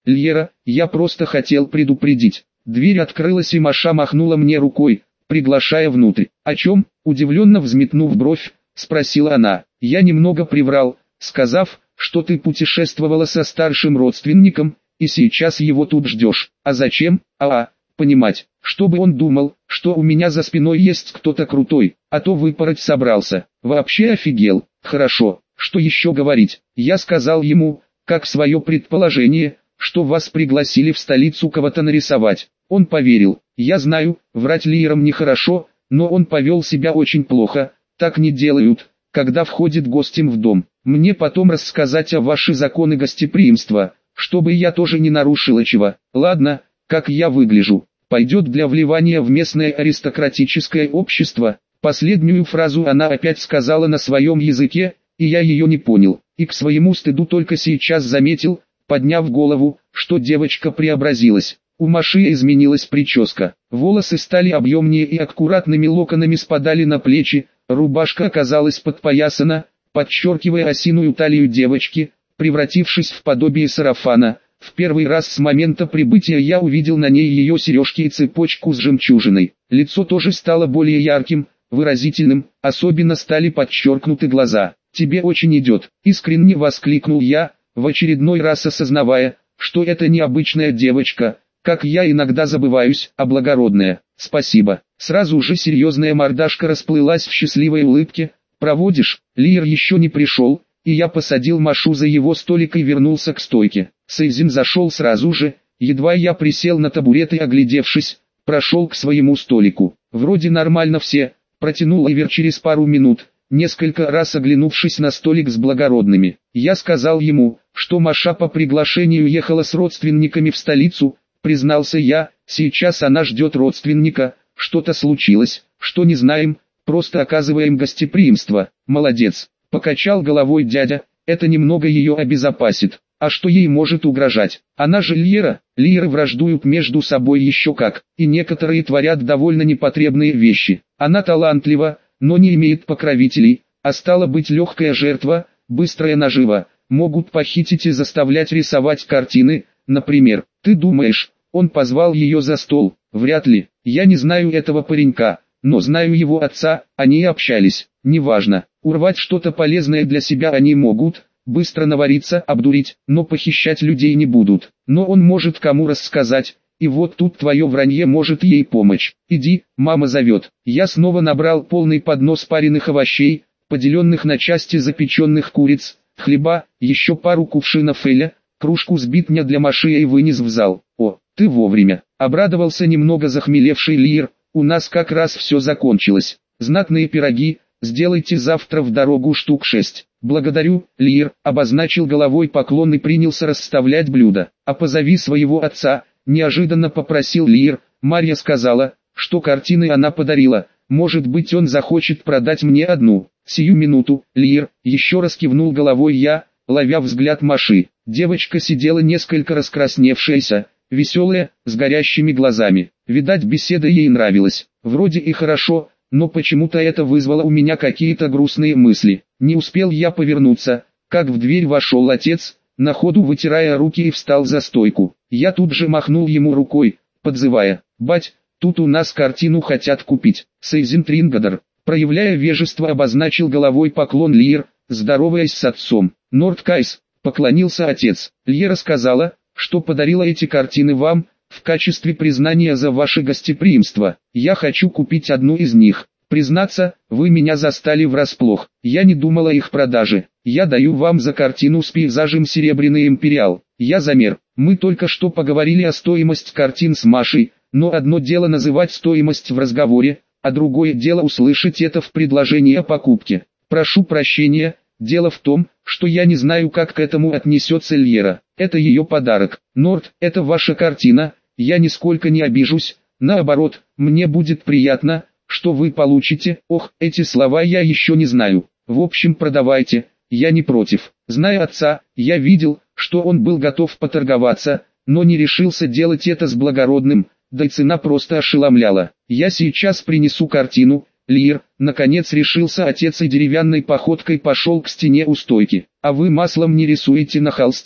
Льера, я просто хотел предупредить. Дверь открылась и Маша махнула мне рукой, приглашая внутрь. О чем, удивленно взметнув бровь, спросила она. Я немного приврал, сказав, что ты путешествовала со старшим родственником, и сейчас его тут ждешь. А зачем? Понимать, чтобы он думал, что у меня за спиной есть кто-то крутой, а то выпороть собрался. Вообще офигел. Хорошо, что еще говорить? Я сказал ему, как свое предположение, что вас пригласили в столицу кого-то нарисовать. Он поверил. Я знаю, врать Лиерам нехорошо, но он повел себя очень плохо. Так не делают, когда входит гостем в дом. Мне потом рассказать о ваши законы гостеприимства, чтобы я тоже не нарушила чего. Ладно, как я выгляжу, пойдет для вливания в местное аристократическое общество. Последнюю фразу она опять сказала на своем языке, и я ее не понял, и к своему стыду только сейчас заметил, подняв голову, что девочка преобразилась. У Маши изменилась прическа, волосы стали объемнее и аккуратными локонами спадали на плечи, рубашка оказалась подпоясана, подчеркивая осиную талию девочки, превратившись в подобие сарафана. В первый раз с момента прибытия я увидел на ней ее сережки и цепочку с жемчужиной. Лицо тоже стало более ярким, выразительным, особенно стали подчеркнуты глаза. «Тебе очень идет», — искренне воскликнул я, в очередной раз осознавая, что это необычная девочка, как я иногда забываюсь, а благородная. «Спасибо». Сразу же серьезная мордашка расплылась в счастливой улыбке. «Проводишь?» Лиер еще не пришел, и я посадил Машу за его столик и вернулся к стойке. Сейзин зашел сразу же, едва я присел на табурет и, оглядевшись, прошел к своему столику. «Вроде нормально все», — протянул Ивер через пару минут, несколько раз оглянувшись на столик с благородными. Я сказал ему, что Маша по приглашению ехала с родственниками в столицу, признался я, сейчас она ждет родственника, что-то случилось, что не знаем, просто оказываем гостеприимство. Молодец, покачал головой дядя, это немного ее обезопасит. А что ей может угрожать? Она же Лиера, Лиеры враждуют между собой еще как, и некоторые творят довольно непотребные вещи. Она талантлива, но не имеет покровителей, а стала быть легкая жертва, быстрая нажива. Могут похитить и заставлять рисовать картины, например. Ты думаешь, он позвал ее за стол? Вряд ли. Я не знаю этого паренька, но знаю его отца, они общались. Неважно, урвать что-то полезное для себя они могут, быстро навариться, обдурить, но похищать людей не будут. Но он может кому рассказать, и вот тут твое вранье может ей помочь. Иди, мама зовет. Я снова набрал полный поднос пареных овощей, поделенных на части запеченных куриц, хлеба, еще пару кувшинов эля, кружку сбитня для Маши и вынес в зал. О, ты вовремя. Обрадовался немного захмелевший Лиер, у нас как раз все закончилось. Знатные пироги, сделайте завтра в дорогу штук 6. Благодарю, Лиер, обозначил головой поклон и принялся расставлять блюда. А позови своего отца, неожиданно попросил Лиер. Марья сказала, что картины она подарила, может быть он захочет продать мне одну. Сию минуту, Лиер, еще раз кивнул головой я, ловя взгляд Маши. Девочка сидела несколько раскрасневшаяся, веселая, с горящими глазами. Видать, беседа ей нравилась. Вроде и хорошо, но почему-то это вызвало у меня какие-то грустные мысли. Не успел я повернуться, как в дверь вошел отец, на ходу вытирая руки, и встал за стойку. Я тут же махнул ему рукой, подзывая: «Бать, тут у нас картину хотят купить». Сейзин Трингадер, проявляя вежество, обозначил головой поклон Лиер, здороваясь с отцом. «Нордкайс», поклонился отец. «Льера сказала, что подарила эти картины вам, в качестве признания за ваше гостеприимство. Я хочу купить одну из них. Признаться, вы меня застали врасплох. Я не думала о их продаже. Я даю вам за картину с пейзажем «Серебряный империал». Я замер. Мы только что поговорили о стоимости картин с Машей, но одно дело называть стоимость в разговоре, а другое дело услышать это в предложении о покупке. Прошу прощения, дело в том, что я не знаю, как к этому отнесется Льера. Это ее подарок. Норд, это ваша картина, я нисколько не обижусь, наоборот, мне будет приятно, что вы получите. Ох, эти слова я еще не знаю. В общем, продавайте, я не против. Зная отца, я видел, что он был готов поторговаться, но не решился делать это с благородным, да и цена просто ошеломляла. Я сейчас принесу картину. Лиер, наконец решился отец и деревянной походкой пошел к стене у стойки. А вы маслом не рисуете на холсте?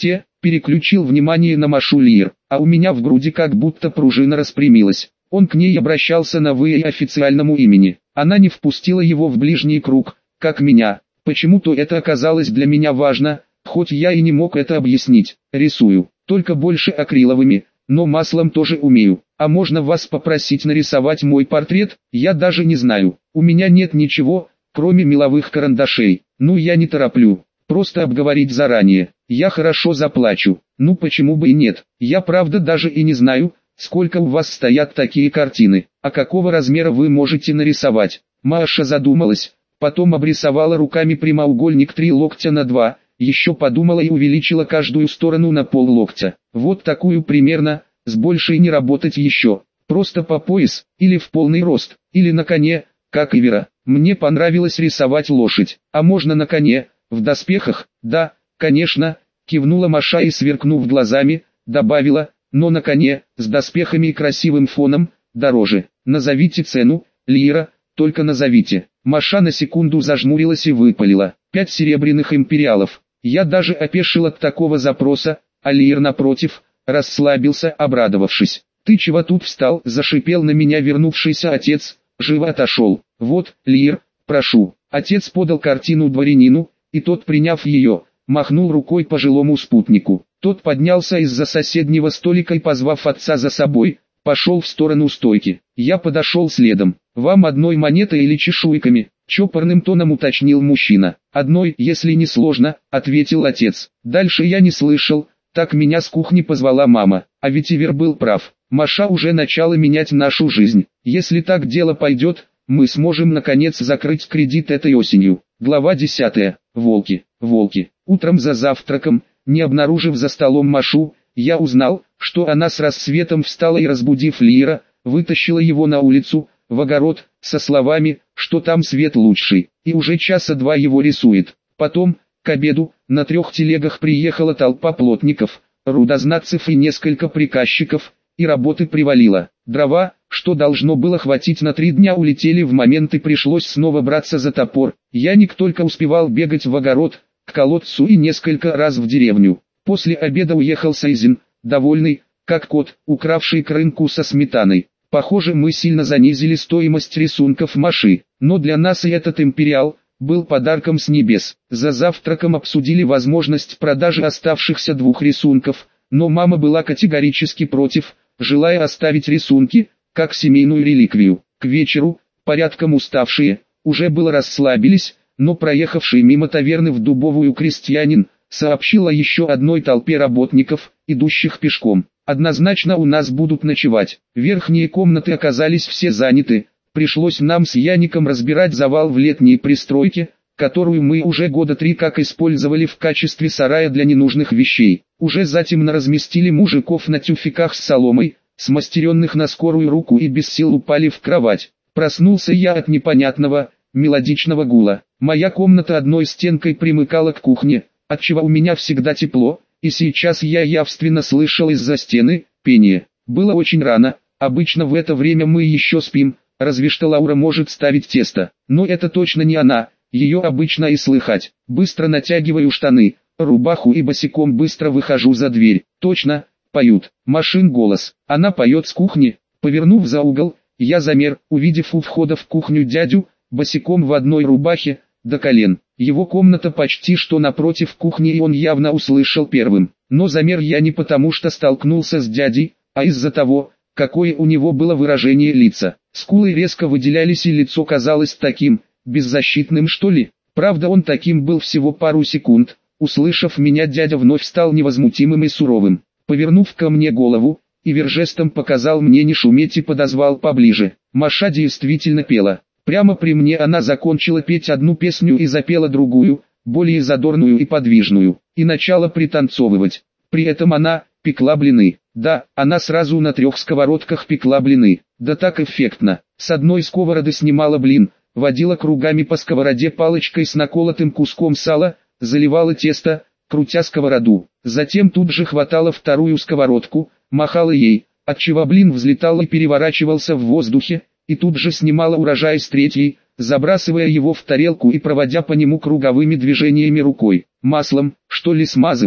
Переключил внимание на Машу Лир, а у меня в груди как будто пружина распрямилась. Он к ней обращался на «вы» и официальному имени. Она не впустила его в ближний круг, как меня. Почему-то это оказалось для меня важно, хоть я и не мог это объяснить. Рисую, только больше акриловыми, но маслом тоже умею. А можно вас попросить нарисовать мой портрет? Я даже не знаю. У меня нет ничего, кроме меловых карандашей. Ну я не тороплю. Просто обговорить заранее. Я хорошо заплачу. Ну почему бы и нет. Я правда даже и не знаю, сколько у вас стоят такие картины. А какого размера вы можете нарисовать? Маша задумалась. Потом обрисовала руками прямоугольник 3 локтя на 2. Еще подумала и увеличила каждую сторону на пол локтя. Вот такую примерно, с большей не работать еще. Просто по пояс, или в полный рост, или на коне, как Ивера. Мне понравилось рисовать лошадь. А можно на коне, в доспехах? Да, конечно, кивнула Маша и, сверкнув глазами, добавила, но на коне, с доспехами и красивым фоном, дороже. Назовите цену, Лира, только назовите. Маша на секунду зажмурилась и выпалила. 5 серебряных империалов. Я даже опешил от такого запроса, а Лир напротив, расслабился, обрадовавшись. Ты чего тут встал? Зашипел на меня вернувшийся отец, живо отошел. Вот, Лир, прошу. Отец подал картину дворянину, и тот, приняв ее, махнул рукой пожилому спутнику. Тот поднялся из-за соседнего столика и, позвав отца за собой, пошел в сторону стойки. Я подошел следом. «Вам одной монетой или чешуйками?» — чопорным тоном уточнил мужчина. «Одной, если не сложно», — ответил отец. Дальше я не слышал, так меня с кухни позвала мама. А ведь Ивер был прав. Маша уже начала менять нашу жизнь. Если так дело пойдет, мы сможем наконец закрыть кредит этой осенью. Глава 10. Волки. Волки. Утром за завтраком, не обнаружив за столом Машу, я узнал, что она с рассветом встала и, разбудив Лира, вытащила его на улицу, в огород, со словами, что там свет лучший, и уже часа 2 его рисует. Потом, к обеду, на 3 телегах приехала толпа плотников, рудознатцев и несколько приказчиков, и работы привалило. Дрова, что должно было хватить на 3 дня, улетели в момент, и пришлось снова браться за топор. Яник только успевал бегать в огород, к колодцу и несколько раз в деревню. После обеда уехал Сайзин, довольный, как кот, укравший к рынку со сметаной. Похоже, мы сильно занизили стоимость рисунков Маши, но для нас и этот империал был подарком с небес. За завтраком обсудили возможность продажи оставшихся 2 рисунков, но мама была категорически против, желая оставить рисунки, как семейную реликвию. К вечеру, порядком уставшие, уже было расслабились, но проехавший мимо таверны в Дубовую крестьянин, сообщил о еще одной толпе работников, идущих пешком. Однозначно у нас будут ночевать. Верхние комнаты оказались все заняты. Пришлось нам с Яником разбирать завал в летней пристройке, которую мы уже года 3 как использовали в качестве сарая для ненужных вещей. Уже затемно разместили мужиков на тюфяках с соломой, смастеренных на скорую руку, и без сил упали в кровать. Проснулся я от непонятного, мелодичного гула. Моя комната одной стенкой примыкала к кухне, отчего у меня всегда тепло, и сейчас я явственно слышал из-за стены пение. Было очень рано, обычно в это время мы еще спим, разве что Лаура может ставить тесто. Но это точно не она, ее обычно и слыхать. Быстро натягиваю штаны, рубаху и босиком быстро выхожу за дверь. Точно, поют. Машин голос. Она поет с кухни. Повернув за угол, я замер, увидев у входа в кухню дядю, босиком в одной рубахе, до колен. Его комната почти что напротив кухни, и он явно услышал первым. Но замер я не потому, что столкнулся с дядей, а из-за того, какое у него было выражение лица. Скулы резко выделялись, и лицо казалось таким, беззащитным что ли. Правда, он таким был всего пару секунд. Услышав меня, дядя вновь стал невозмутимым и суровым. Повернув ко мне голову, Ивер жестом показал мне не шуметь и подозвал поближе. Маша действительно пела. Прямо при мне она закончила петь одну песню и запела другую, более задорную и подвижную, и начала пританцовывать. При этом она пекла блины. Да, она сразу на 3 сковородках пекла блины. Да так эффектно. С одной сковороды снимала блин, водила кругами по сковороде палочкой с наколотым куском сала, заливала тесто, крутя сковороду. Затем тут же хватала вторую сковородку, махала ей, отчего блин взлетал и переворачивался в воздухе, и тут же снимала урожай с третьей, забрасывая его в тарелку и проводя по нему круговыми движениями рукой. Маслом, что ли, смазывала.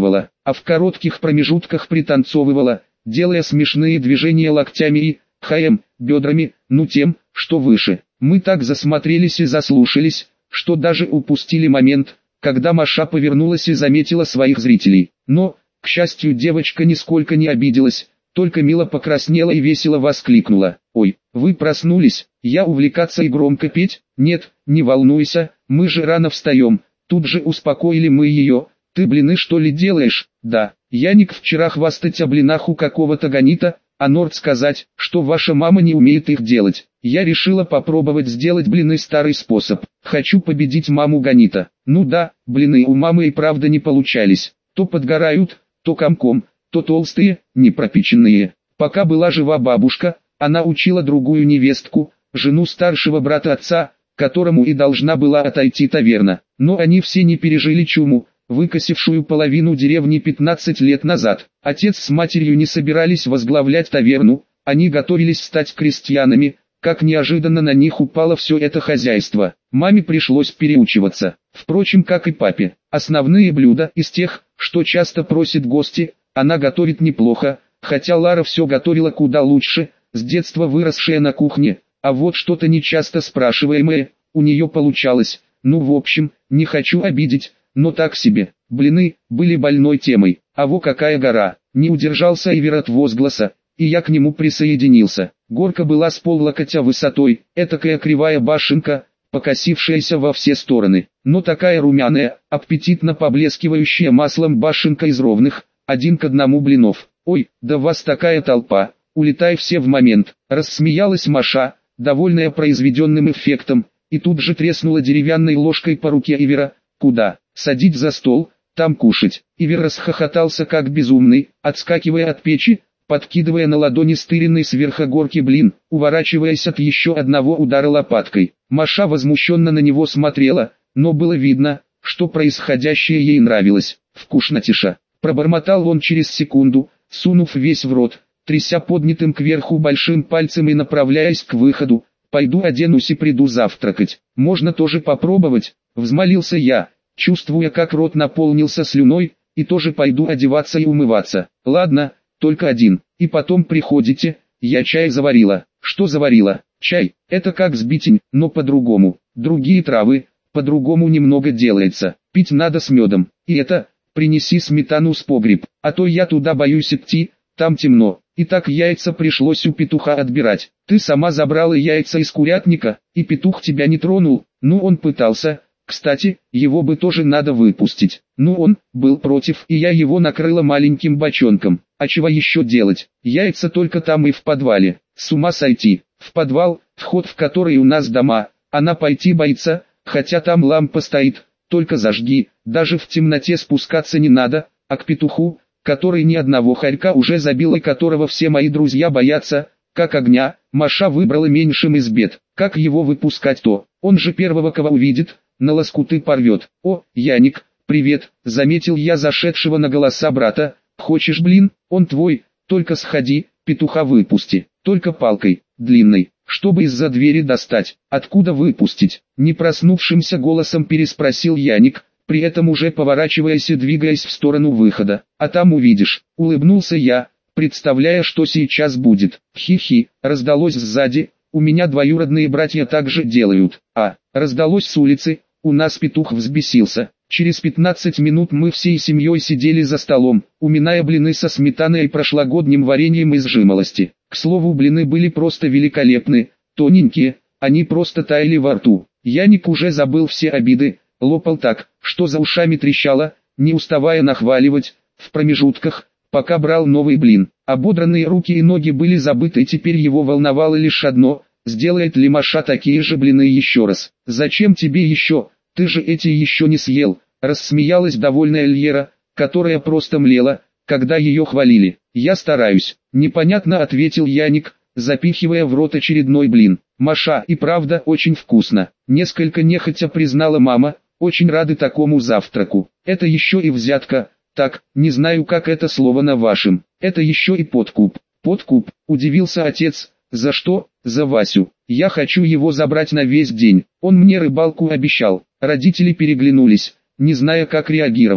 а в коротких промежутках пританцовывала, делая смешные движения локтями и, бедрами, ну тем, что выше. Мы так засмотрелись и заслушались, что даже упустили момент, когда Маша повернулась и заметила своих зрителей. Но, к счастью, девочка нисколько не обиделась, только мило покраснела и весело воскликнула: «Ой, вы проснулись, я увлекаться и громко петь? Нет, не волнуйся, мы же рано встаем». Тут же успокоили мы ее: «Ты блины что ли делаешь?» «Да, Яник вчера хвастать о блинах у какого-то Ганита, а Норд сказать, что ваша мама не умеет их делать. Я решила попробовать сделать блины старый способ. Хочу победить маму Ганита». Ну да, блины у мамы и правда не получались. То подгорают, то комком, то толстые, непропеченные. Пока была жива бабушка, она учила другую невестку, жену старшего брата отца, которому и должна была отойти таверна. Но они все не пережили чуму, выкосившую половину деревни 15 лет назад. Отец с матерью не собирались возглавлять таверну, они готовились стать крестьянами, как неожиданно на них упало все это хозяйство. Маме пришлось переучиваться, впрочем, как и папе. Основные блюда из тех, что часто просят гости, она готовит неплохо, хотя Лара все готовила куда лучше, с детства выросшая на кухне, а вот что-то нечасто спрашиваемое, у нее получалось. Ну в общем, не хочу обидеть, но так себе. Блины были больной темой. А во какая гора! Не удержался Ивер от возгласа, и я к нему присоединился. Горка была с поллокотя высотой, этакая кривая башенка, покосившаяся во все стороны, но такая румяная, аппетитно поблескивающая маслом башенка из ровных, 1:1 блинов. «Ой, да вас такая толпа, улетай все в момент», — рассмеялась Маша, довольная произведенным эффектом, и тут же треснула деревянной ложкой по руке Ивера. «Куда? Садить за стол, там кушать». Ивер расхохотался как безумный, отскакивая от печи, подкидывая на ладони стыренный сверху горки блин, уворачиваясь от еще одного удара лопаткой. Маша возмущенно на него смотрела, но было видно, что происходящее ей нравилось. «Вкуснотиша», — пробормотал он через секунду, сунув весь в рот, тряся поднятым кверху большим пальцем и направляясь к выходу. «Пойду оденусь и приду завтракать». «Можно тоже попробовать», — взмолился я, чувствуя, как рот наполнился слюной, «и тоже пойду одеваться и умываться». «Ладно, только один, и потом приходите, я чай заварила». «Что заварила?» «Чай, это как сбитень, но по-другому. Другие травы, по-другому немного делается. Пить надо с медом. И это, принеси сметану с погреб, а то я туда боюсь идти, там темно». И так яйца пришлось у петуха отбирать. «Ты сама забрала яйца из курятника, и петух тебя не тронул?» «Ну он пытался. Кстати, его бы тоже надо выпустить. Ну он был против, и я его накрыла маленьким бочонком. А чего еще делать? Яйца только там и в подвале. С ума сойти. В подвал, вход в который у нас дома, она пойти боится, хотя там лампа стоит, только зажги, даже в темноте спускаться не надо, а к петуху, который ни одного хорька уже забил и которого все мои друзья боятся, как огня, Маша выбрала меньшим из бед. Как его выпускать-то? Он же первого кого увидит, на лоскуты порвет. «О, Яник, привет», — заметил я зашедшего на голоса брата. «Хочешь блин? Он твой, только сходи, петуха выпусти, только палкой, длинной, чтобы из-за двери достать». «Откуда выпустить?» — не проснувшимся голосом переспросил Яник, при этом уже поворачиваясь и двигаясь в сторону выхода. «А там увидишь», — улыбнулся я, представляя, что сейчас будет. «Хи-хи», — раздалось сзади, «у меня двоюродные братья так же делают». Раздалось с улицы, у нас петух взбесился. Через 15 минут мы всей семьей сидели за столом, уминая блины со сметаной и прошлогодним вареньем из жимолости. К слову, блины были просто великолепны, тоненькие, они просто таяли во рту. Яник уже забыл все обиды, лопал так, что за ушами трещало, не уставая нахваливать, в промежутках, пока брал новый блин. Ободранные руки и ноги были забыты, и теперь его волновало лишь одно: сделает ли Маша такие же блины еще раз. «Зачем тебе еще? Ты же эти еще не съел», — рассмеялась довольная Льера, которая просто млела, когда ее хвалили. «Я стараюсь», — непонятно ответил Яник, запихивая в рот очередной блин. «Маша, и правда очень вкусно», — несколько нехотя признала мама, «очень рады такому завтраку. Это еще и взятка, так, не знаю, как это слово на вашем, это еще и подкуп». «Подкуп», — удивился отец. «За что?» «За Васю. Я хочу его забрать на весь день. Он мне рыбалку обещал». Родители переглянулись, не зная, как реагировать.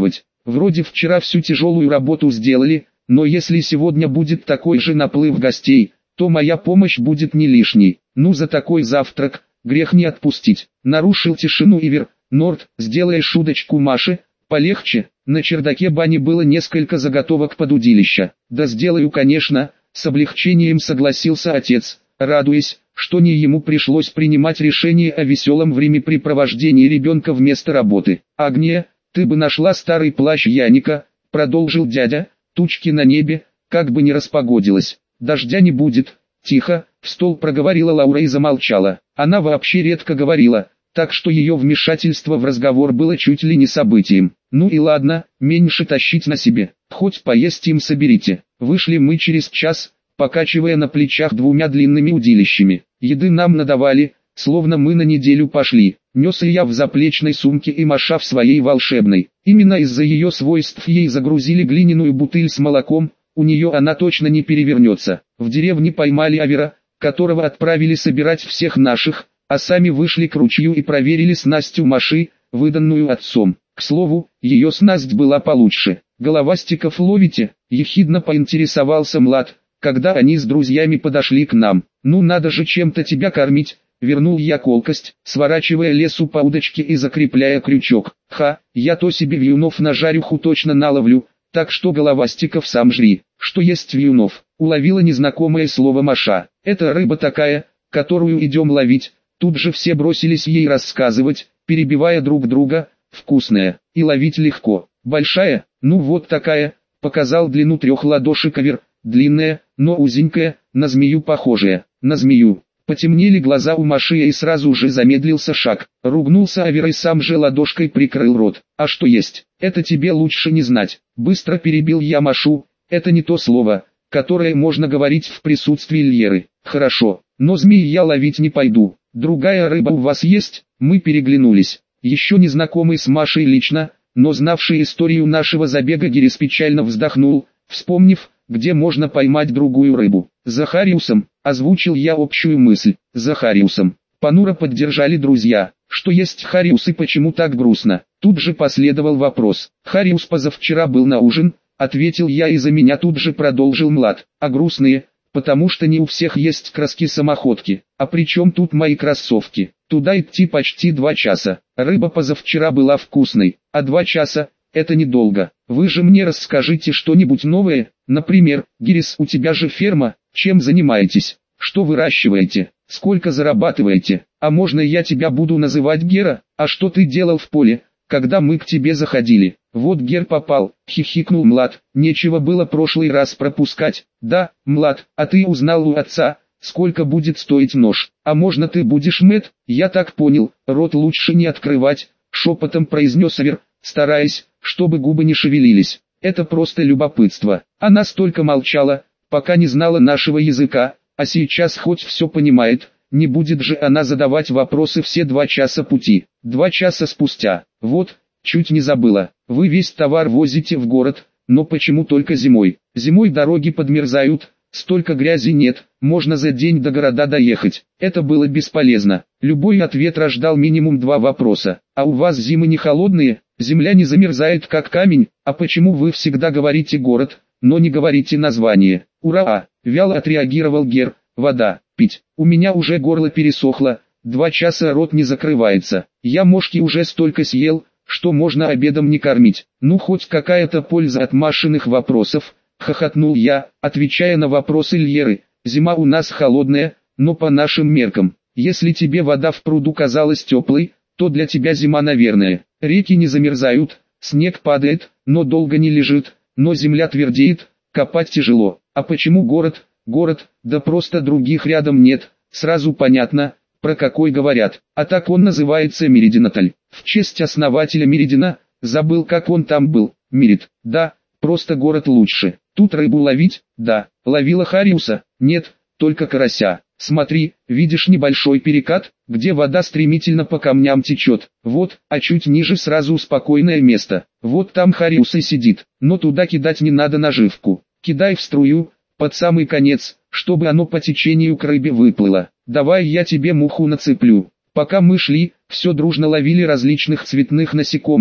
Вроде вчера всю тяжелую работу сделали, но если сегодня будет такой же наплыв гостей, то моя помощь будет не лишней. Ну за такой завтрак, грех не отпустить. Нарушил тишину Ивер. Норд, сделай шуточку Маше, полегче. На чердаке бани было несколько заготовок под удилища. Да сделаю, конечно, с облегчением согласился отец, радуясь, что не ему пришлось принимать решение о веселом времяпрепровождении ребенка вместо работы. «Агния, ты бы нашла старый плащ Яника», — продолжил дядя, — «тучки на небе, как бы ни распогодилось. Дождя не будет». «Тихо», — в стол проговорила Лаура и замолчала. Она вообще редко говорила, так что ее вмешательство в разговор было чуть ли не событием. «Ну и ладно, меньше тащить на себе, хоть поесть им соберите». Вышли мы через час, покачивая на плечах двумя длинными удилищами. Еды нам надавали, словно мы на неделю пошли. Нес я в заплечной сумке и Маша в своей волшебной. Именно из-за ее свойств ей загрузили глиняную бутыль с молоком, у нее она точно не перевернется. В деревне поймали Авера, которого отправили собирать всех наших, а сами вышли к ручью и проверили снасть у Маши, выданную отцом. К слову, ее снасть была получше. «Головастиков ловите?» — ехидно поинтересовался Млад, когда они с друзьями подошли к нам. «Ну надо же чем-то тебя кормить», — вернул я колкость, сворачивая лесу по удочке и закрепляя крючок. «Ха, я то себе вьюнов на жарюху точно наловлю, так что головастиков сам жри». «Что есть вьюнов?» — уловила незнакомое слово Маша. «Это рыба такая, которую идем ловить». Тут же все бросились ей рассказывать, перебивая друг друга. «Вкусная, и ловить легко. Большая, ну вот такая», — показал длину 3 ладошек Авер. «Длинная, но узенькая, на змею похожая». «На змею». Потемнели глаза у Маши и сразу же замедлился шаг. Ругнулся Авер и сам же ладошкой прикрыл рот. «А что есть? Это тебе лучше не знать». Быстро перебил я Машу. «Это не то слово, которое можно говорить в присутствии Льеры». «Хорошо, но змеи я ловить не пойду. Другая рыба у вас есть?» Мы переглянулись. Еще не знакомый с Машей лично, но знавший историю нашего забега Гирис печально вздохнул, вспомнив, где можно поймать другую рыбу. «Захариусом», — озвучил я общую мысль. «Захариусом». Понуро поддержали друзья. «Что есть Хариус и почему так грустно?» Тут же последовал вопрос. «Хариус позавчера был на ужин», — ответил я, и за меня тут же продолжил Млад. «А грустные? Потому что не у всех есть краски-самоходки. А при чем тут мои кроссовки? Туда идти почти 2 часа. Рыба позавчера была вкусной, а 2 часа — это недолго. Вы же мне расскажите что-нибудь новое, например, Гирис, у тебя же ферма, чем занимаетесь? Что выращиваете? Сколько зарабатываете? А можно я тебя буду называть Гера? А что ты делал в поле, когда мы к тебе заходили?» «Вот Гер попал», — хихикнул Млад. «Нечего было прошлый раз пропускать». «Да, Млад, а ты узнал у отца, сколько будет стоить нож? А можно ты будешь Мэт?» «Я так понял, рот лучше не открывать», — шепотом произнес Авер, стараясь, чтобы губы не шевелились. «Это просто любопытство». Она столько молчала, пока не знала нашего языка, а сейчас хоть все понимает. Не будет же она задавать вопросы все 2 часа пути. 2 часа спустя. «Вот, чуть не забыла. Вы весь товар возите в город, но почему только зимой? Зимой дороги подмерзают, столько грязи нет, можно за день до города доехать». Это было бесполезно. Любой ответ рождал минимум 2 вопроса. «А у вас зимы не холодные? Земля не замерзает как камень? А почему вы всегда говорите город, но не говорите название?» «Ура!» — вяло отреагировал Гер. «Вода, пить. У меня уже горло пересохло, 2 часа рот не закрывается. Я мошки уже столько съел, что можно обедом не кормить». «Ну хоть какая-то польза от Машиных вопросов», — хохотнул я, отвечая на вопросы Льеры. «Зима у нас холодная, но по нашим меркам. Если тебе вода в пруду казалась теплой, то для тебя зима, наверное. Реки не замерзают, снег падает, но долго не лежит, но земля твердеет, копать тяжело. А почему город? Город, да просто других рядом нет, сразу понятно, про какой говорят. А так он называется Меридинаталь, в честь основателя Меридина. Забыл, как он там был. Мерид, да, просто город лучше. Тут рыбу ловить? Да. Ловила Хариуса? Нет, только карася. Смотри, видишь небольшой перекат, где вода стремительно по камням течет. Вот, а чуть ниже сразу спокойное место. Вот там Хариус и сидит. Но туда кидать не надо наживку. Кидай в струю, под самый конец, чтобы оно по течению к рыбе выплыло. Давай я тебе муху нацеплю». Пока мы шли, все дружно ловили различных цветных насекомых,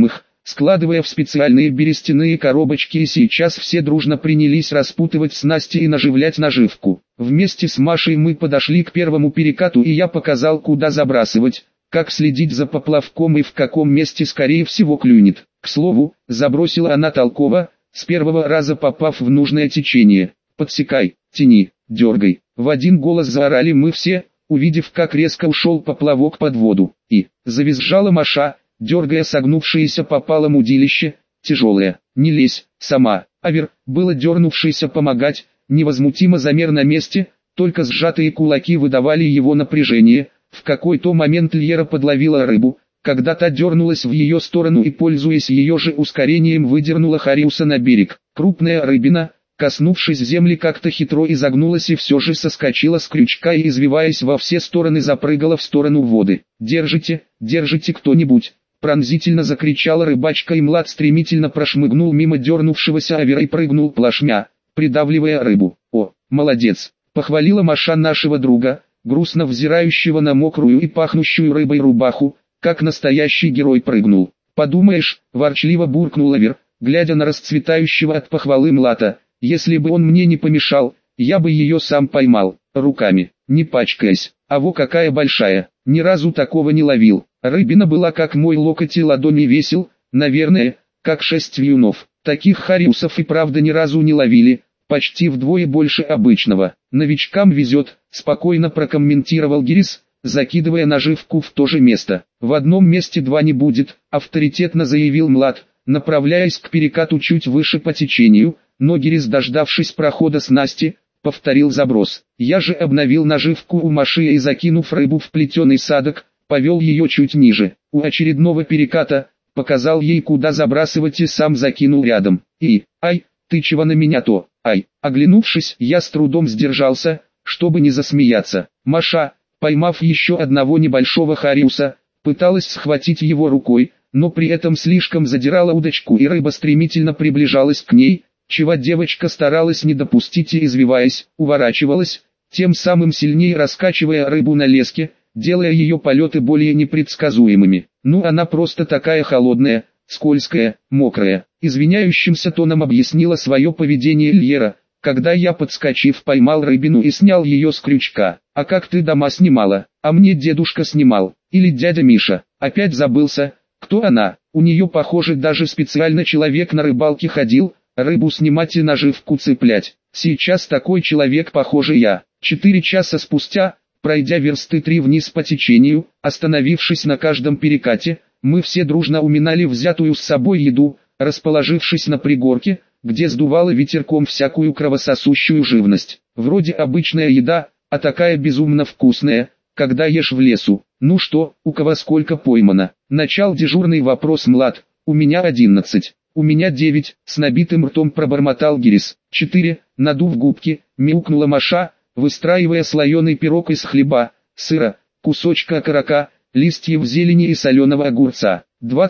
складывая в специальные берестяные коробочки, и сейчас все дружно принялись распутывать снасти и наживлять наживку. Вместе с Машей мы подошли к первому перекату, и я показал, куда забрасывать, как следить за поплавком и в каком месте скорее всего клюнет. К слову, забросила она толково, с первого раза попав в нужное течение. «Подсекай, тяни, дергай!» В один голос заорали мы все, увидев, как резко ушел поплавок под воду. И завизжала Маша, дергая согнувшееся пополам удилище, тяжелое. «Не лезь, сама!» Авер, было дернувшийся помогать, невозмутимо замер на месте, только сжатые кулаки выдавали его напряжение. В какой-то момент Льера подловила рыбу, когда та дернулась в ее сторону и, пользуясь ее же ускорением, выдернула Хариуса на берег. Крупная рыбина, коснувшись земли, как-то хитро изогнулась и все же соскочила с крючка и, извиваясь во все стороны, запрыгала в сторону воды. «Держите, держите кто-нибудь!» Пронзительно закричала рыбачка, и Млад стремительно прошмыгнул мимо дернувшегося Авера и прыгнул плашмя, придавливая рыбу. «О, молодец!» — похвалила Маша нашего друга, грустно взирающего на мокрую и пахнущую рыбой рубаху, как настоящий герой прыгнул. «Подумаешь», — ворчливо буркнул Авер, глядя на расцветающего от похвалы Млата, «если бы он мне не помешал, я бы ее сам поймал, руками, не пачкаясь. А во какая большая, ни разу такого не ловил. Рыбина была как мой локоть и ладони, весил, наверное, как 6 вьюнов. Таких хариусов и правда ни разу не ловили, почти вдвое больше обычного. Новичкам везет», — спокойно прокомментировал Гирис, закидывая наживку в то же место. «В одном месте два не будет», — авторитетно заявил Млад, направляясь к перекату чуть выше по течению, но Гирис, дождавшись прохода снасти, повторил заброс. Я же обновил наживку у Маши и, закинув рыбу в плетеный садок, повел ее чуть ниже. У очередного переката показал ей, куда забрасывать, и сам закинул рядом. И, ай, ты чего на меня-то, ай. Оглянувшись, я с трудом сдержался, чтобы не засмеяться. Маша, поймав еще одного небольшого хариуса, пыталась схватить его рукой, но при этом слишком задирала удочку, и рыба стремительно приближалась к ней, чего девочка старалась не допустить и, извиваясь, уворачивалась, тем самым сильнее раскачивая рыбу на леске, делая ее полеты более непредсказуемыми. «Ну она просто такая холодная, скользкая, мокрая», — извиняющимся тоном объяснила свое поведение Льера, когда я, подскочив, поймал рыбину и снял ее с крючка. «А как ты дома снимала?» «А мне дедушка снимал, или дядя Миша». Опять забылся, кто она. У нее, похоже, даже специально человек на рыбалке ходил, рыбу снимать и наживку цеплять. Сейчас такой человек, похоже, я. 4 часа спустя, пройдя версты 3 вниз по течению, остановившись на каждом перекате, мы все дружно уминали взятую с собой еду, расположившись на пригорке, где сдувало ветерком всякую кровососущую живность. Вроде обычная еда, а такая безумно вкусная, когда ешь в лесу. «Ну что, у кого сколько поймано?» Начал дежурный вопрос Млад. «У меня 11. «У меня 9, с набитым ртом пробормотал Гирис. 4, надув губки, мяукнула Маша, выстраивая слоеный пирог из хлеба, сыра, кусочка окорока, листьев зелени и соленого огурца.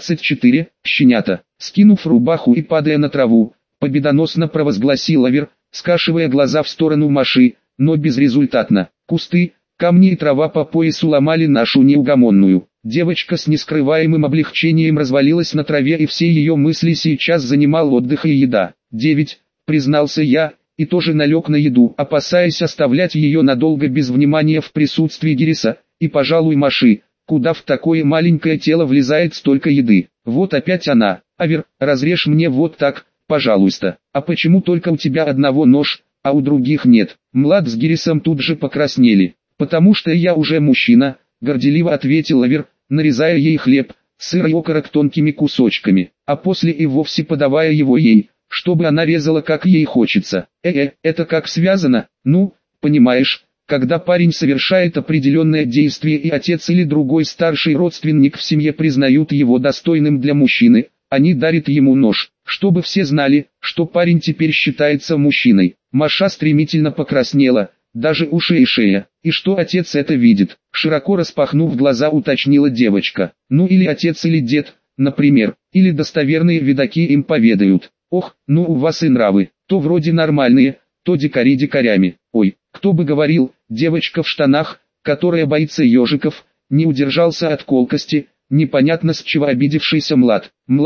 24, щенята. Скинув рубаху и падая на траву, победоносно провозгласил Авер, скашивая глаза в сторону Маши, но безрезультатно. Кусты, камни и трава по поясу ломали нашу неугомонную. Девочка с нескрываемым облегчением развалилась на траве, и все ее мысли сейчас занимал отдых и еда. 9, признался я, и тоже налег на еду, опасаясь оставлять ее надолго без внимания в присутствии Гириса, и, пожалуй, Маши, куда в такое маленькое тело влезает столько еды. Вот опять она. Авер, разрежь мне вот так, пожалуйста. А почему только у тебя одного нож, а у других нет? Млад с Гирисом тут же покраснели. Потому что я уже мужчина, горделиво ответил Авер, нарезая ей хлеб, сыр и окорок тонкими кусочками, а после и вовсе подавая его ей, чтобы она резала как ей хочется. Это как связано? Ну, понимаешь, когда парень совершает определенное действие и отец или другой старший родственник в семье признают его достойным для мужчины, они дарят ему нож, чтобы все знали, что парень теперь считается мужчиной. Маша стремительно покраснела, даже уши и шея. «И что отец это видит?» Широко распахнув глаза, уточнила девочка. «Ну или отец или дед, например, или достоверные видаки им поведают. Ох, ну у вас и нравы, то вроде нормальные, то дикари дикарями. Ой, кто бы говорил, девочка в штанах, которая боится ежиков, не удержался от колкости, непонятно с чего обидевшийся Млад. Млад,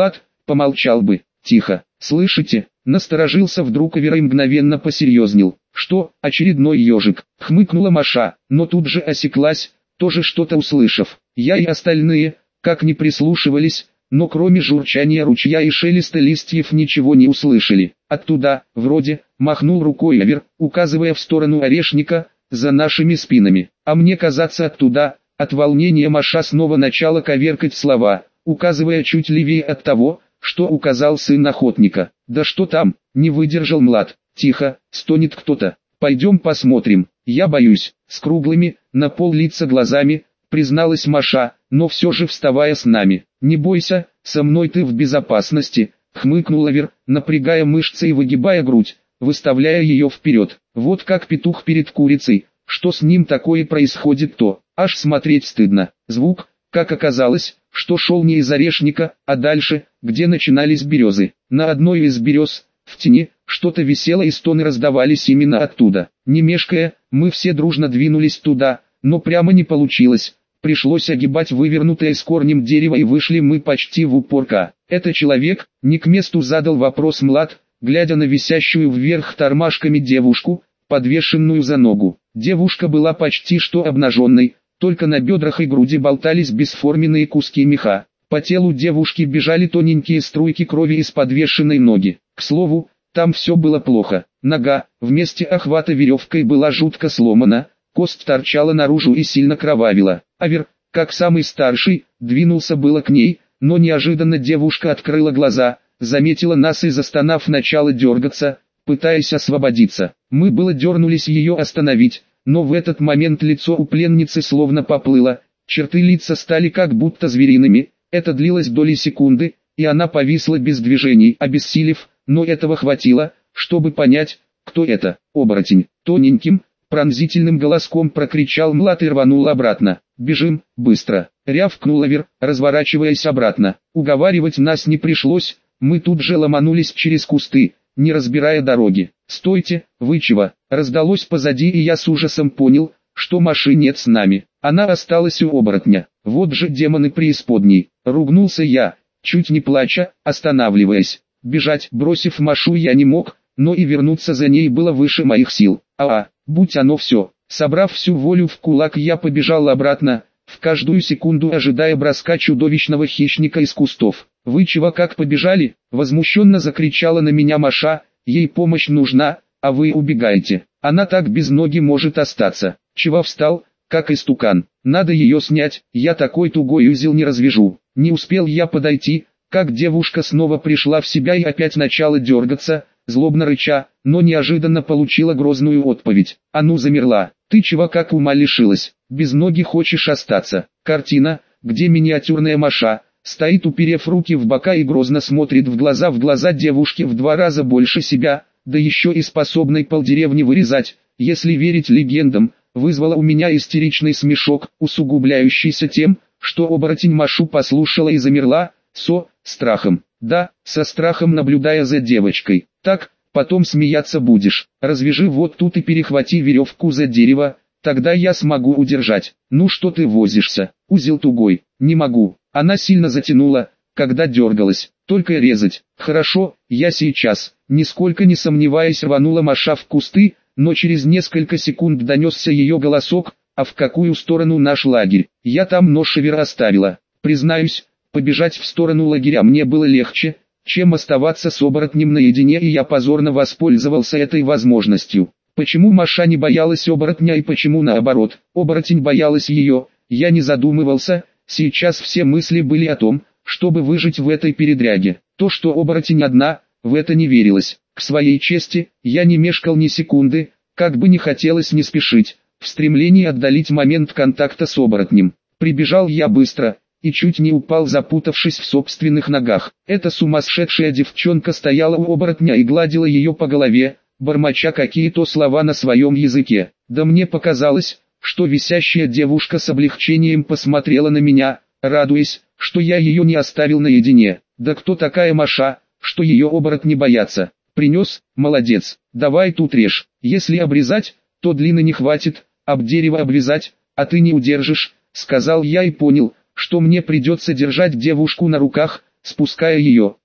помолчал бы. Тихо, слышите? Насторожился вдруг Авер и мгновенно посерьезнел. Что, очередной ежик? Хмыкнула Маша, но тут же осеклась, тоже что-то услышав. Я и остальные, как ни прислушивались, но кроме журчания ручья и шелеста листьев ничего не услышали. Оттуда, вроде, махнул рукой Авер, указывая в сторону орешника, за нашими спинами. А мне казаться оттуда, от волнения Маша снова начала коверкать слова, указывая чуть левее от того, что указал сын охотника. Да что там, не выдержал Млад. Тихо, стонет кто-то. Пойдем посмотрим. Я боюсь. С круглыми, на пол лица глазами, призналась Маша, но все же вставая с нами. Не бойся, со мной ты в безопасности, хмыкнул Авер, напрягая мышцы и выгибая грудь, выставляя ее вперед. Вот как петух перед курицей. Что с ним такое происходит, то аж смотреть стыдно. Звук, как оказалось, что шел не из орешника, а дальше, где начинались березы. На одной из берез, в тени, что-то висело и стоны раздавались именно оттуда. Не мешкая, мы все дружно двинулись туда, но прямо не получилось. Пришлось огибать вывернутое с корнем дерево и вышли мы почти в упорка. «Это человек?» — не к месту задал вопрос Млад, глядя на висящую вверх тормашками девушку, подвешенную за ногу. Девушка была почти что обнаженной, только на бедрах и груди болтались бесформенные куски меха. По телу девушки бежали тоненькие струйки крови из подвешенной ноги. К слову, там все было плохо. Нога, вместе охвата веревкой, была жутко сломана, кость торчала наружу и сильно кровавила. Авер, как самый старший, двинулся было к ней, но неожиданно девушка открыла глаза, заметила нас и, застонав, начала дергаться, пытаясь освободиться. Мы было дернулись ее остановить, но в этот момент лицо у пленницы словно поплыло, черты лица стали как будто звериными, это длилось доли секунды, и она повисла без движений, обессилев, но этого хватило, чтобы понять, кто это. Оборотень. Тоненьким, пронзительным голоском прокричал Млад и рванул обратно. «Бежим, быстро!» — рявкнул Авер, разворачиваясь обратно. Уговаривать нас не пришлось, мы тут же ломанулись через кусты, не разбирая дороги. «Стойте, вы чего?» — раздалось позади, и я с ужасом понял, что Маши нет с нами. Она осталась у оборотня. Вот же демоны преисподней. Ругнулся я, чуть не плача, останавливаясь. Бежать, бросив Машу, я не мог, но и вернуться за ней было выше моих сил. Будь оно все. Собрав всю волю в кулак, я побежал обратно, в каждую секунду ожидая броска чудовищного хищника из кустов. «Вы чего, как побежали?» — возмущенно закричала на меня Маша. «Ей помощь нужна, а вы убегаете. Она так без ноги может остаться». «Чего встал, как истукан? Надо ее снять, я такой тугой узел не развяжу». Не успел я подойти, как девушка снова пришла в себя и опять начала дергаться, злобно рыча, но неожиданно получила грозную отповедь. «А ну, замерла! Ты чего, как ума лишилась? Без ноги хочешь остаться?» Картина, где миниатюрная Маша стоит, уперев руки в бока, и грозно смотрит в глаза девушки в 2 раза больше себя, да еще и способной полдеревни вырезать, если верить легендам, вызвала у меня истеричный смешок, усугубляющийся тем, что оборотень Машу послушала и замерла, со страхом. Да, со страхом, наблюдая за девочкой. «Так, потом смеяться будешь. Развяжи вот тут и перехвати веревку за дерево, тогда я смогу удержать». «Ну что ты возишься? Узел тугой». «Не могу». Она сильно затянула, когда дергалась. «Только резать». «Хорошо, я сейчас». Нисколько не сомневаясь, рванула Маша в кусты, но через несколько секунд донесся ее голосок: «А в какую сторону наш лагерь? Я там нож Авера оставила». Признаюсь, побежать в сторону лагеря мне было легче, чем оставаться с оборотнем наедине, и я позорно воспользовался этой возможностью. Почему Маша не боялась оборотня и почему наоборот, оборотень боялась ее, я не задумывался, сейчас все мысли были о том, чтобы выжить в этой передряге. То, что оборотень одна, в это не верилось. К своей чести, я не мешкал ни секунды, как бы не хотелось не спешить, в стремлении отдалить момент контакта с оборотнем. Прибежал я быстро и чуть не упал, запутавшись в собственных ногах. Эта сумасшедшая девчонка стояла у оборотня и гладила ее по голове, бормоча какие-то слова на своем языке. Да мне показалось, что висящая девушка с облегчением посмотрела на меня, радуясь, что я ее не оставил наедине. Да кто такая Маша, что ее оборотни боятся? Принес, молодец, давай тут режь. Если обрезать, то длины не хватит, об дерево обвязать, а ты не удержишь, сказал я и понял, что мне придется держать девушку на руках, спуская ее.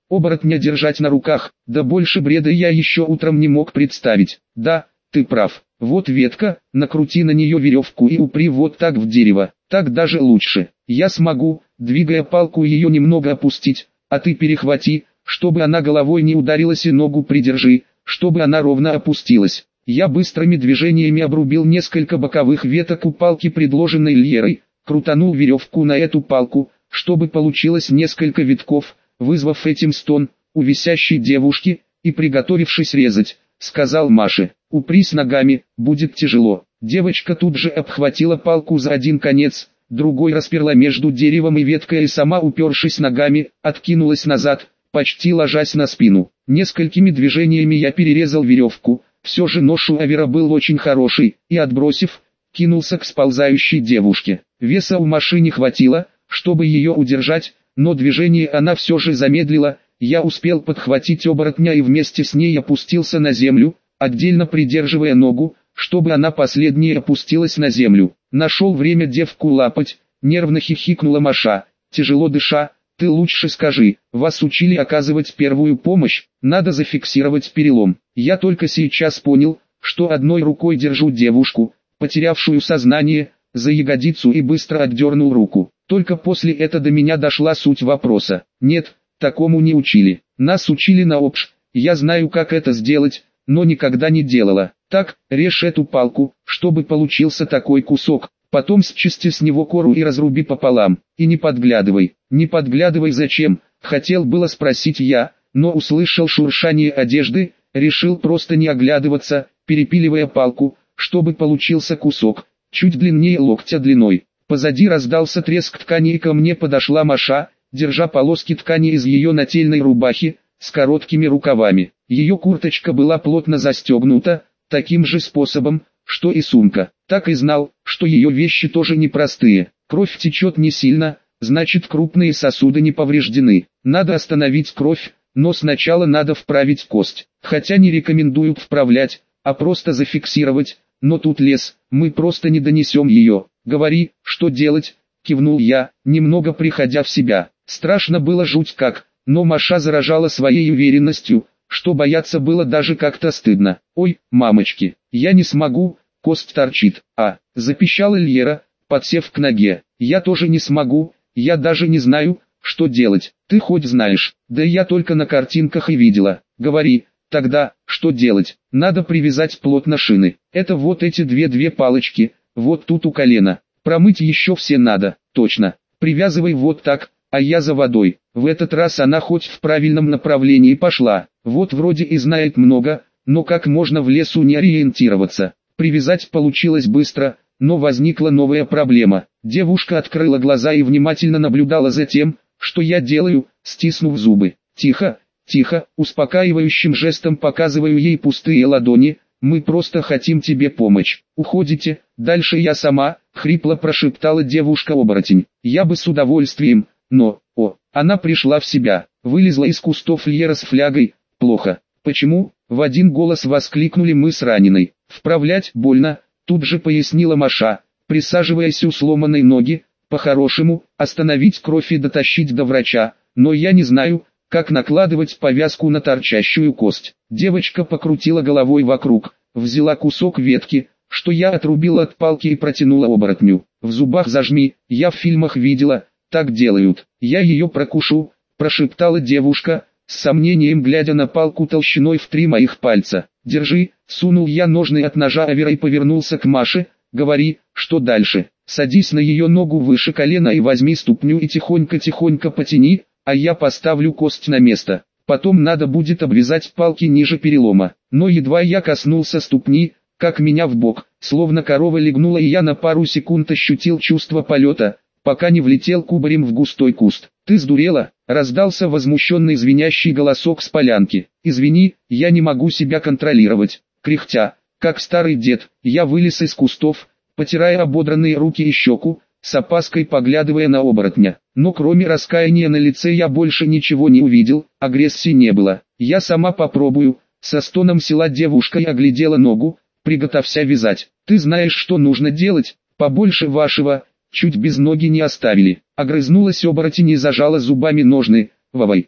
Оборотня держать на руках, да больше бреда я еще утром не мог представить. Да, ты прав. Вот ветка, накрути на нее веревку и упри вот так в дерево, так даже лучше. Я смогу, двигая палку, ее немного опустить, а ты перехвати, чтобы она головой не ударилась, и ногу придержи, чтобы она ровно опустилась. Я быстрыми движениями обрубил несколько боковых веток у палки, предложенной Льерой, крутанул веревку на эту палку, чтобы получилось несколько витков, вызвав этим стон у висящей девушки, и, приготовившись резать, сказал Маше: «Упрись ногами, будет тяжело». Девочка тут же обхватила палку за один конец, другой расперла между деревом и веткой и сама, упершись ногами, откинулась назад, почти ложась на спину. Несколькими движениями я перерезал веревку, все же нож у Авера был очень хороший, и, отбросив, кинулся к сползающей девушке. Веса у Маши не хватило, чтобы ее удержать, но движение она все же замедлила. Я успел подхватить оборотня и вместе с ней опустился на землю, отдельно придерживая ногу, чтобы она последняя опустилась на землю. Нашел время девку лапать, нервно хихикнула Маша, тяжело дыша. «Ты лучше скажи, вас учили оказывать первую помощь, надо зафиксировать перелом». Я только сейчас понял, что одной рукой держу девушку, потерявшую сознание, за ягодицу, и быстро отдернул руку. Только после этого до меня дошла суть вопроса. Нет, такому не учили. Нас учили на общ. Я знаю, как это сделать, но никогда не делала. Так, режь эту палку, чтобы получился такой кусок. Потом счисти с него кору и разруби пополам. И не подглядывай. Не подглядывай зачем? Хотел было спросить я, но услышал шуршание одежды, решил просто не оглядываться, перепиливая палку, чтобы получился кусок, чуть длиннее локтя длиной. Позади раздался треск ткани, и ко мне подошла Маша, держа полоски ткани из ее нательной рубахи, с короткими рукавами. Ее курточка была плотно застегнута, таким же способом, что и сумка. Так и знал, что ее вещи тоже непростые. Кровь течет не сильно, значит, крупные сосуды не повреждены. Надо остановить кровь, но сначала надо вправить кость. Хотя не рекомендуют вправлять, а просто зафиксировать, но тут лес, мы просто не донесем ее. «Говори, что делать?» — кивнул я, немного приходя в себя. Страшно было жуть как, но Маша заражала своей уверенностью, что бояться было даже как-то стыдно. «Ой, мамочки, я не смогу, кость торчит». Запищала Льера, подсев к ноге. «Я тоже не смогу, я даже не знаю, что делать». «Ты хоть знаешь?» «Да я только на картинках и видела». «Говори, тогда, что делать?» «Надо привязать плотно шины. Это вот эти две палочки, вот тут у колена. Промыть еще все надо». «Точно. Привязывай вот так, а я за водой». В этот раз она хоть в правильном направлении пошла. Вот вроде и знает много, но как можно в лесу не ориентироваться? Привязать получилось быстро, но возникла новая проблема. Девушка открыла глаза и внимательно наблюдала за тем, что я делаю, стиснув зубы. «Тихо, тихо», успокаивающим жестом показываю ей пустые ладони. «Мы просто хотим тебе помочь. Уходите, дальше я сама», — хрипло прошептала девушка-оборотень. «Я бы с удовольствием, но...» Она пришла в себя, вылезла из кустов Льера с флягой. «Плохо. Почему?» — в один голос воскликнули мы с раненой. «Вправлять больно», — тут же пояснила Маша, присаживаясь у сломанной ноги. «По-хорошему, остановить кровь и дотащить до врача, но я не знаю, как накладывать повязку на торчащую кость». Девочка покрутила головой вокруг, взяла кусок ветки, что я отрубила от палки, и протянула оборотню. «В зубах зажми, я в фильмах видела, так делают». «Я ее прокушу», — прошептала девушка, с сомнением глядя на палку толщиной в 3 моих пальца. «Держи», — сунул я ножны от ножа Авера и повернулся к Маше. «Говори, что дальше?» «Садись на ее ногу выше колена и возьми ступню и тихонько-тихонько потяни, а я поставлю кость на место. Потом надо будет обвязать палки ниже перелома». Но едва я коснулся ступни, как меня в бок, словно корова легнула, и я на пару секунд ощутил чувство полета, пока не влетел кубарем в густой куст. «Ты сдурела?» — раздался возмущенный звенящий голосок с полянки. «Извини, я не могу себя контролировать». Кряхтя, как старый дед, я вылез из кустов, потирая ободранные руки и щеку, с опаской поглядывая на оборотня. Но кроме раскаяния на лице я больше ничего не увидел, агрессии не было. «Я сама попробую», — со стоном села девушка и оглядела ногу. «Приготовься вязать. Ты знаешь, что нужно делать, побольше вашего». Чуть без ноги не оставили. Огрызнулась оборотень и зажала зубами ножны. «Вавай,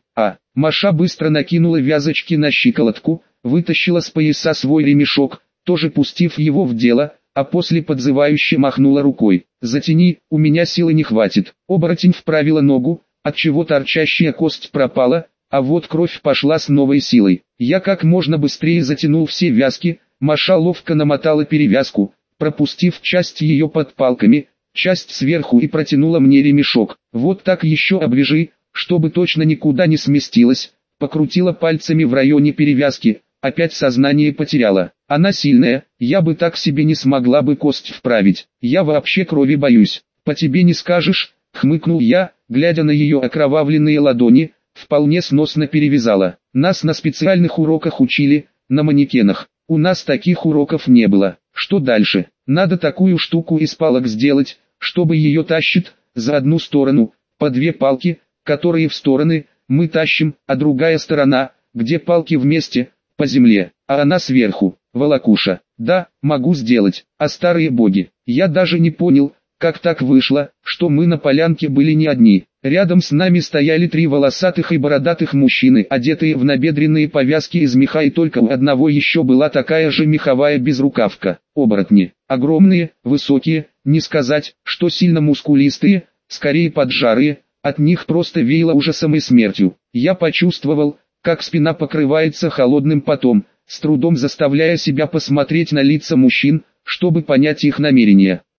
Маша быстро накинула вязочки на щиколотку, вытащила с пояса свой ремешок, тоже пустив его в дело, а после подзывающе махнула рукой. «Затяни, у меня силы не хватит». Оборотень вправила ногу, отчего торчащая кость пропала, а вот кровь пошла с новой силой. Я как можно быстрее затянул все вязки, Маша ловко намотала перевязку, пропустив часть ее под палками, часть сверху и протянула мне ремешок. «Вот так еще обвяжи, чтобы точно никуда не сместилась». Покрутила пальцами в районе перевязки, опять сознание потеряла. «Она сильная, я бы так себе не смогла бы кость вправить. Я вообще крови боюсь». «По тебе не скажешь», — хмыкнул я, глядя на ее окровавленные ладони. «Вполне сносно перевязала. Нас на специальных уроках учили, на манекенах. У нас таких уроков не было. Что дальше? Надо такую штуку из палок сделать, чтобы ее тащит, за одну сторону, по две палки, которые в стороны, мы тащим, а другая сторона, где палки вместе, по земле, а она сверху, волокуша. Да, могу сделать. А старые боги, я даже не понял, как так вышло, что мы на полянке были не одни. Рядом с нами стояли 3 волосатых и бородатых мужчины, одетые в набедренные повязки из меха, и только у одного еще была такая же меховая безрукавка. Оборотни, огромные, высокие, не сказать, что сильно мускулистые, скорее поджарые, от них просто веяло ужасом и смертью. Я почувствовал, как спина покрывается холодным потом, с трудом заставляя себя посмотреть на лица мужчин, чтобы понять их намерения.